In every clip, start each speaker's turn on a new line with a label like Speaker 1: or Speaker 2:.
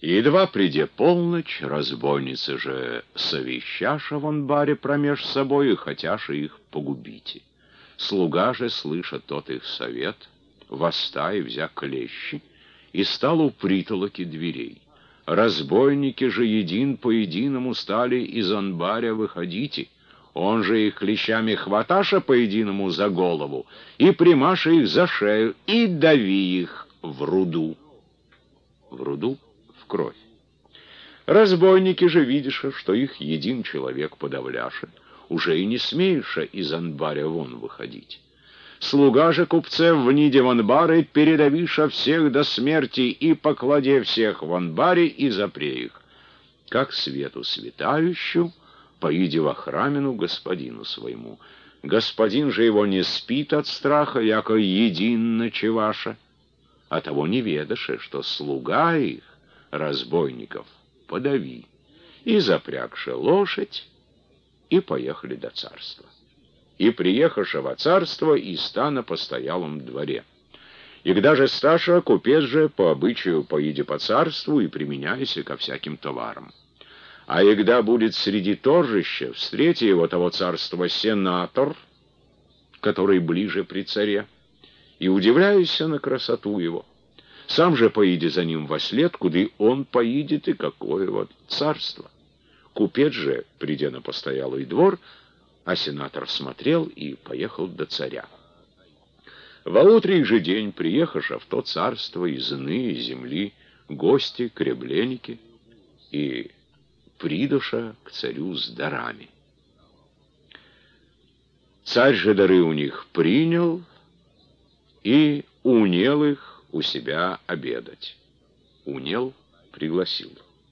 Speaker 1: Едва приде полночь, разбойницы же совещаша в анбаре промеж собой и хотяша их погубите. Слуга же, слыша тот их совет, воста и взя клещи, и стал у притолоки дверей. Разбойники же един по единому стали из анбаря выходите. Он же их клещами хваташа по единому за голову и примаша их за шею и дави их в руду. В руду? В кровь. Разбойники же, видиша, что их един человек подавляша, уже и не смеюша из анбаря вон выходить. Слуга же купцев вниде в анбары передавиша всех до смерти и покладе всех в анбаре и запре их. Как свету светающую, поиди во храмину господину своему. Господин же его не спит от страха, яко един ночеваша, а того не ведаше, что слуга их, разбойников, подави. И запрягши лошадь, и поехали до царства. И приехавши во царство, и ста на постоялом дворе. И когда же Сташа, купец же, по обычаю поиди по царству и применяйся ко всяким товарам. А егда будет среди торжища, встрети его того царства сенатор, который ближе при царе, и удивляйся на красоту его. Сам же поиди за ним вослед, куды он поидет и какое вот царство. Купец же, придя на постоялый двор, а сенатор смотрел и поехал до царя. Во утренний же день приехаша в то царство из иные земли гости, кребленники, и придуша к царю с дарами. Царь же дары у них принял и унел их у себя обедать. Унел, пригласил.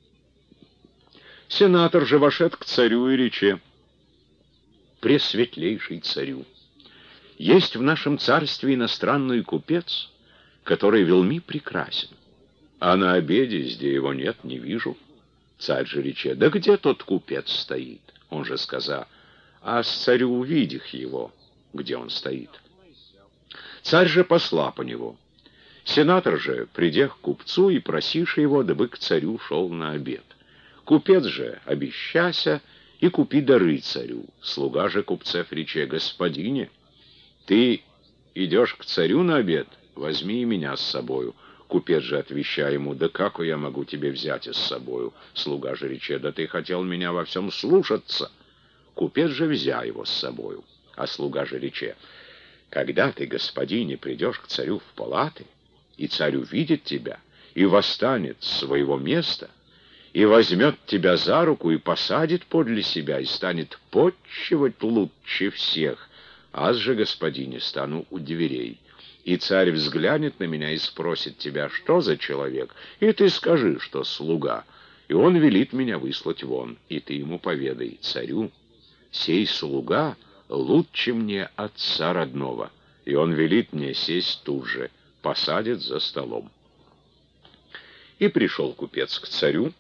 Speaker 1: Сенатор же вошед к царю и рече: «Пресветлейший царю, есть в нашем царстве иностранный купец, который велми прекрасен, а на обеде, где его нет, не вижу». Царь же рече: «Да где тот купец стоит?» Он же сказал: «А с царю увидих его, где он стоит». Царь же посла по него. Сенатор же, придя к купцу и просиши его, дабы к царю шел на обед. Купец же, обещася, и купи дары царю. Слуга же купцев рече: «Господине, ты идешь к царю на обед? Возьми и меня с собою». Купец же, отвечая ему: «Да как я могу тебе взять с собою?» Слуга же рече: «Да ты хотел меня во всем слушаться». Купец же взя его с собою. А слуга же рече: «Когда ты, господине, придешь к царю в палаты, и царь увидит тебя, и восстанет с своего места, и возьмет тебя за руку, и посадит подле себя, и станет почивать лучше всех, аз же, господине, стану у дверей. И царь взглянет на меня и спросит тебя: что за человек? И ты скажи, что слуга. И он велит меня выслать вон, и ты ему поведай: царю, сей слуга лучше мне отца родного, и он велит мне сесть тут же, посадит за столом». И пришел купец к царю,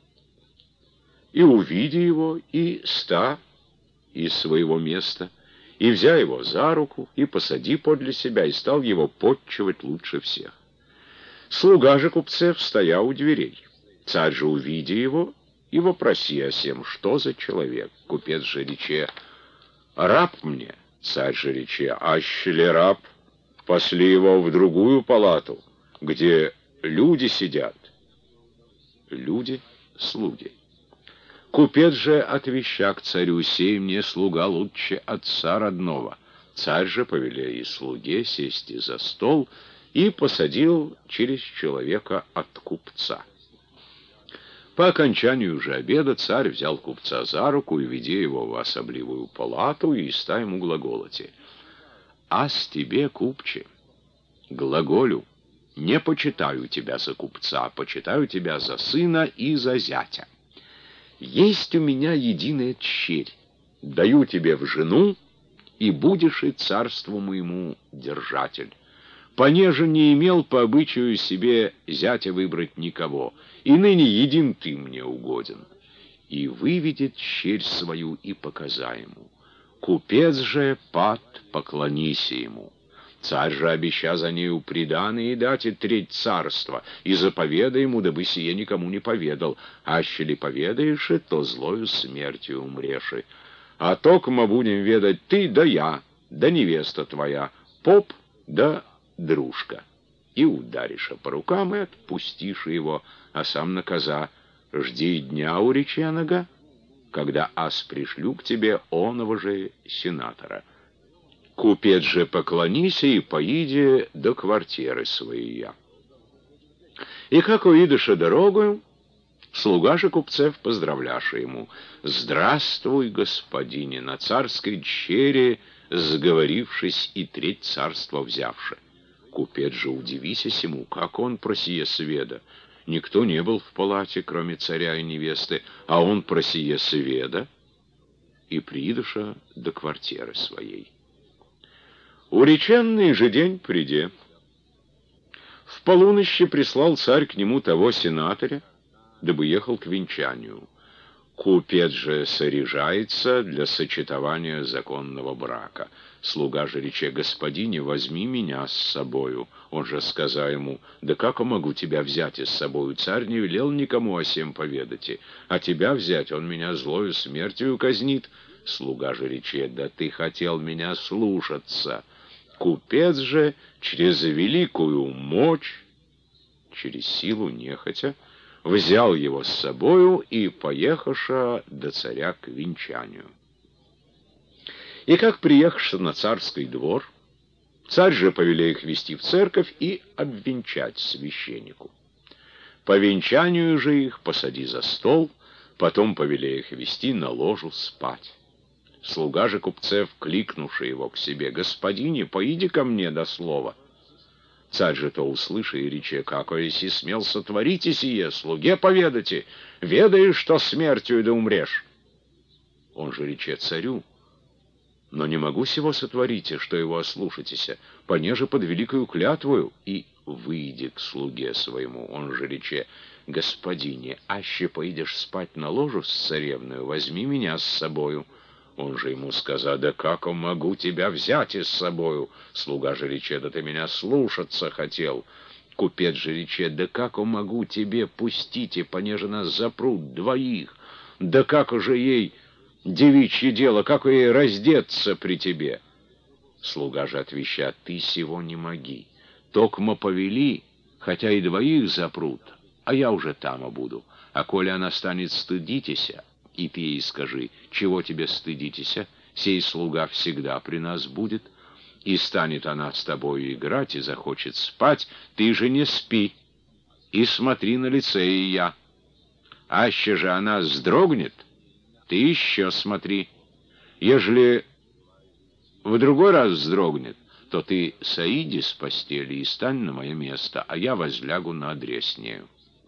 Speaker 1: и, увидя его, и ста из своего места, и взя его за руку, и посади подле себя, и стал его подчивать лучше всех. Слуга же купцев стоя у дверей. Царь же, увидя его, и вопроси о сем: что за человек? Купец же рече: «Раб мне». Царь же рече: «Аще ли раб, посли его в другую палату, где люди сидят». Люди — слуги. Купец же, отвеща к царю: «Сей мне слуга лучше отца родного». Царь же, повеля и слуге сесть за стол, и посадил через человека от купца. По окончанию же обеда царь взял купца за руку и, ведя его в особливую палату, и ста ему глаголоти: «Аз тебе, купче, глаголю, не почитаю тебя за купца, а почитаю тебя за сына и за зятя. Есть у меня единая тщерь, даю тебе в жену, и будешь и царству моему держатель. Понеже не имел по обычаю себе зятя выбрать никого, и ныне един ты мне угоден». И выведет тщерь свою, и показа ему. Купец же пад, поклонися ему. Царь же обеща за нею приданое и дать и треть царства, и заповедай ему, дабы сие никому не поведал, аще ли поведаешь, то злою смертью умреши. А токмо будем ведать ты да я, да невеста твоя, поп да дружка. И ударишь по рукам и отпустишь его, а сам на коза. Жди дня у реченога, когда аз пришлю к тебе оного же сенатора. Купец же поклонися и поиди до квартиры своей. И как уидыша дорогою, слуга же купцев поздравляша ему: «Здравствуй, господине, на царской дщере сговорившись и треть царства взявши». Купец же удивися сему, как он про сие сведа. Никто не был в палате, кроме царя и невесты, а он про сие сведа и придыша до квартиры своей. Уреченный же день приде. В полуночи прислал царь к нему того сенаторя, дабы ехал к венчанию. Купец же соряжается для сочетования законного брака. Слуга же рече: «Господине, возьми меня с собою». Он же сказал ему: «Да как я могу тебя взять с собою? Царь не велел никому о сем поведати, а тебя взять он меня злою смертью казнит». Слуга же рече: «Да ты хотел меня слушаться». Купец же через великую мощь, через силу нехотя, взял его с собою и поехаша до царя к венчанию. И как приехавши на царский двор, царь же повелел их вести в церковь и обвенчать священнику. По венчанию же их посади за стол, потом повелел их вести на ложу спать. Слуга же купцев, кликнувший его к себе: «Господине, поиди ко мне до слова». Царь же то услыша и рече: «Какое си смел сотворить и сие, слуге поведати, ведаешь, что смертью да умрешь». Он же рече царю: «Но не могу сего сотворить, что его ослушатеся, понеже под великою клятвою». И выйди к слуге своему. Он же рече: «Господине, аще поидешь спать на ложу с царевною, возьми меня с собою». Он же ему сказал: «Да как я могу тебя взять и с собою?» Слуга же рече: «Да ты меня слушаться хотел». Купец же рече: «Да как я могу тебе пустите, понеже нас запрут двоих? Да как же ей девичье дело, как ей раздеться при тебе?» Слуга же отвеча: «Ты сего не моги. Токмо повели, хотя и двоих запрут, а я уже там буду. А коли она станет стыдитеся, и ты ей скажи: чего тебе стыдитеся, сей слуга всегда при нас будет. И станет она с тобою играть и захочет спать, ты же не спи, и смотри на лице ее. Аще же она вздрогнет, ты еще смотри. Ежели в другой раз вздрогнет, то ты сойди с постели и стань на мое место, а я возлягу на одре с нею».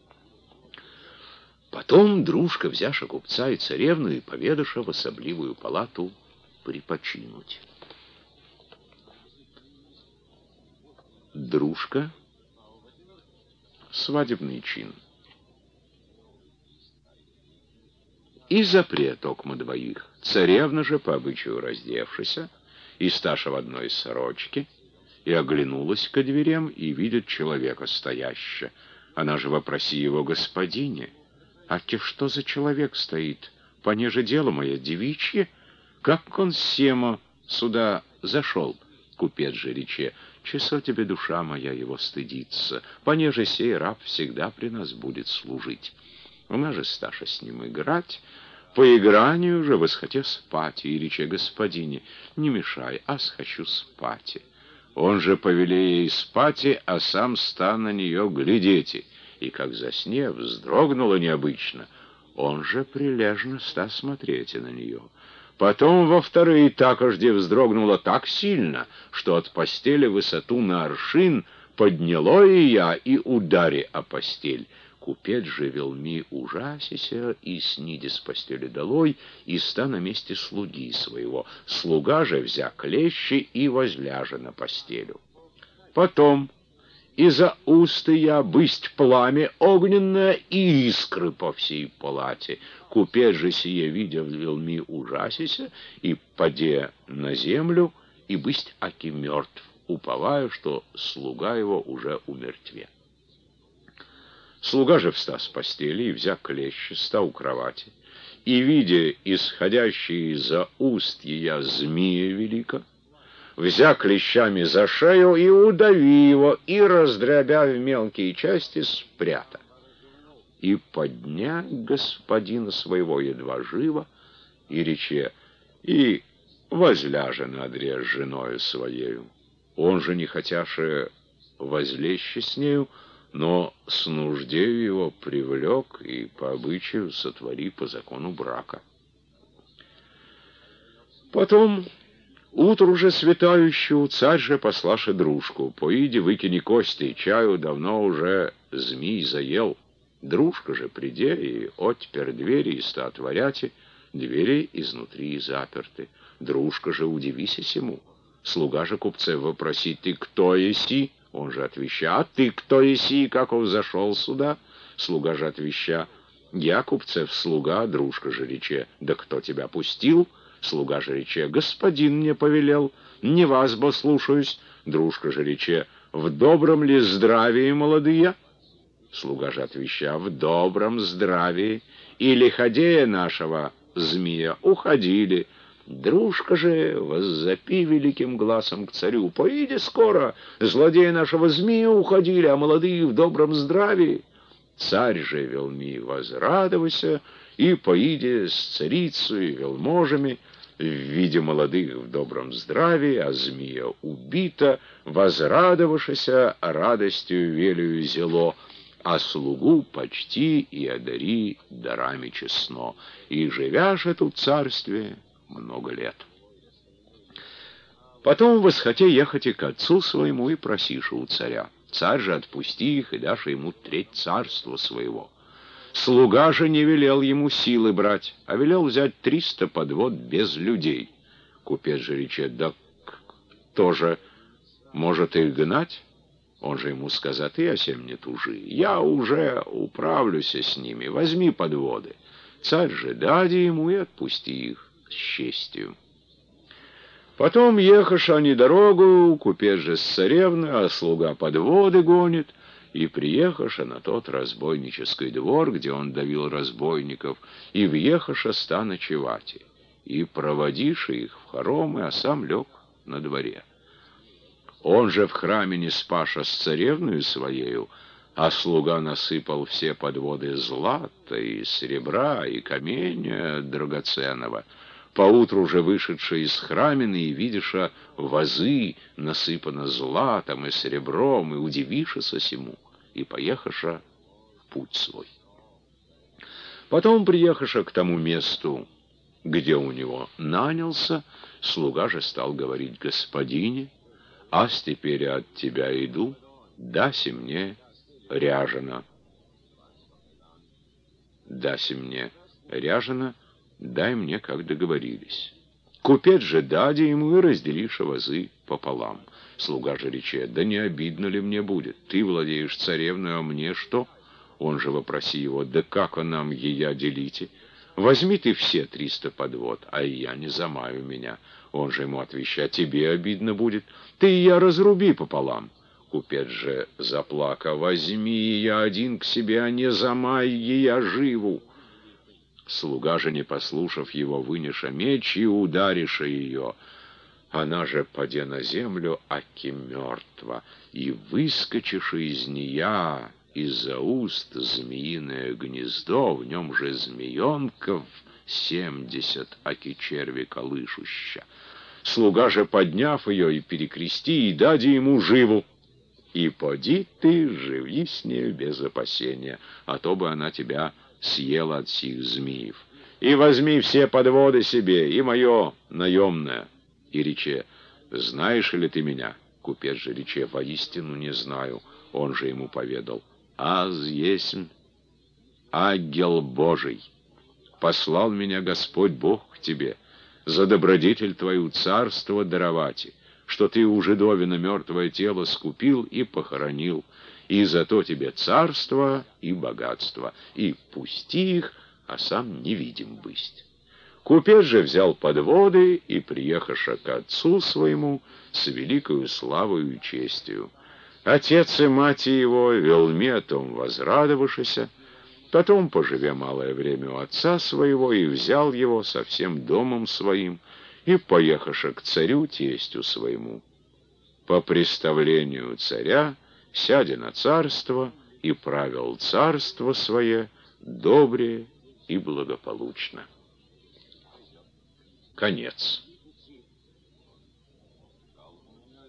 Speaker 1: Потом дружка, взяша купца и царевну, и поведаша в особливую палату припочинуть. Дружка. Свадебный чин. И запрет около двоих. Царевна же, по обычаю раздевшися, и сташа в одной сорочке, и оглянулась ко дверям, и видит человека стоящего. Она же вопроси его: «Господине, аки что за человек стоит? Понеже дело мое девичье, как он семо сюда зашел?» Купец же рече: «Чесо тебе, душа моя, его стыдится, понеже сей раб всегда при нас будет служить». Она же сташа с ним играть, по игранию же восхотев спать, и рече: «Господине, не мешай, аз хочу спать». Он же повеле ей спать, а сам ста на нее глядеть, и как засне вздрогнула необычно, он же прилежно ста смотреть на нее. Потом во вторые такожде вздрогнула так сильно, что от постели высоту на аршин подняло ее и удари о постель. Купец же велми ужасися и сниди с постели долой, и ста на месте слуги своего. Слуга же взя клещи и возляжа на постелю. Потом из-за усты я бысть пламя огненное и искры по всей палате. Купец же сие видя велми ужасися и паде на землю, и бысть аки мертв уповая, что слуга его уже умертве. Слуга же встал с постели и, взяв клещи, стал у кровати, и, видя исходящие из-за уст ее змея велика, взя клещами за шею и удави его, и, раздробя в мелкие части, спрята. И подня господина своего едва живо, и рече, и возляже на одре с женою своею. Он же, не хотяше возлеще с нею, но с нуждею его привлек и по обычаю сотвори по закону брака. Потом, утру же светающую, царь же послаше дружку, поиди выкини кости и чаю, давно уже змей заел. Дружка же приде и отпер двери и ста отворяти, двери изнутри заперты. Дружка же удивися сему. Слуга же купце вопросит: ты кто еси? Он же отвеща: а ты кто еси, как он зашел сюда? Слуга же отвеща: я купцев слуга. Дружка же рече: да кто тебя пустил? Слуга же рече: господин мне повелел, не вас бо слушаюсь. Дружка же рече: в добром ли здравии, молодые? Слуга же отвеща: в добром здравии, и лиходея нашего змея уходили. Дружка же воззапи великим глазом к царю: поиди скоро, злодеи нашего змея уходили, а молодые в добром здравии. Царь же велми возрадовался, и поиди с царицей и велможами, в виде молодых в добром здравии, а змея убита, возрадовавшися радостью велию зело, а слугу почти и одари дарами честно, и живяш эту царстве много лет. Потом восхоте ехать и к отцу своему и просиша у царя. Царь же отпусти их и дашь ему треть царства своего. Слуга же не велел ему силы брать, а велел взять 300 подвод без людей. Купец же рече: да кто же может их гнать? Он же ему сказал: ты осем не тужи, я уже управлюсь с ними, возьми подводы. Царь же дади ему и отпусти их с честью. Потом ехаш они дорогу, купец же с царевны, а слуга подводы гонит, и приехаша на тот разбойнический двор, где он давил разбойников, и въехаша ста ночевати, и проводишь их в хоромы, а сам лег на дворе. Он же в храме не спаша с царевною своею, а слуга насыпал все подводы злата и серебра и камня драгоценного. Поутру же вышедши из храмины и видиша вазы насыпано златом и серебром, и удивишься сему, и поехаша в путь свой. Потом приехаша к тому месту, где у него нанялся, слуга же стал говорить: господине, ас теперь от тебя иду, даси мне ряжено. Даси мне ряжено, дай мне, как договорились. Купец же дади ему и разделиша вазы пополам. Слуга же рече: да не обидно ли мне будет? Ты владеешь царевной, а мне что? Он же вопроси его: да как он нам ея делите? Возьми ты все 300 подвод, а я не замаю меня. Он же ему отвеча: тебе обидно будет, ты и я разруби пополам. Купец же заплака: возьми я один к себе, а не замай я живу. Слуга же, не послушав его, вынеша меч и удариша ее. Она же паде на землю, аки мертва, и выскочиша из нея из-за уст змеиное гнездо, в нем же змеенков 70, аки черви колышуща. Слуга же, подняв ее и перекрести, и дади ему живу. И поди ты, живи с нею без опасения, а то бы она тебя съела от сих змеев. И возьми все подводы себе, и мое наемное. И рече: знаешь ли ты меня? Купец же рече: воистину не знаю. Он же ему поведал: аз есмь ангел Божий. Послал меня Господь Бог к тебе, за добродетель твою царство даровати, что ты у жидовина мертвое тело скупил и похоронил, и зато тебе царство и богатство, и пусти их, а сам невидим бысть. Купец же взял подводы и, приехавши к отцу своему, с великою славою и честью. Отец и мать его, велми о том возрадовавшися, потом, поживе малое время у отца своего, и взял его со всем домом своим, и, поехавши к царю тестю своему, по представлению царя, сядя на царство, и правил царство свое добре и благополучно. Конец.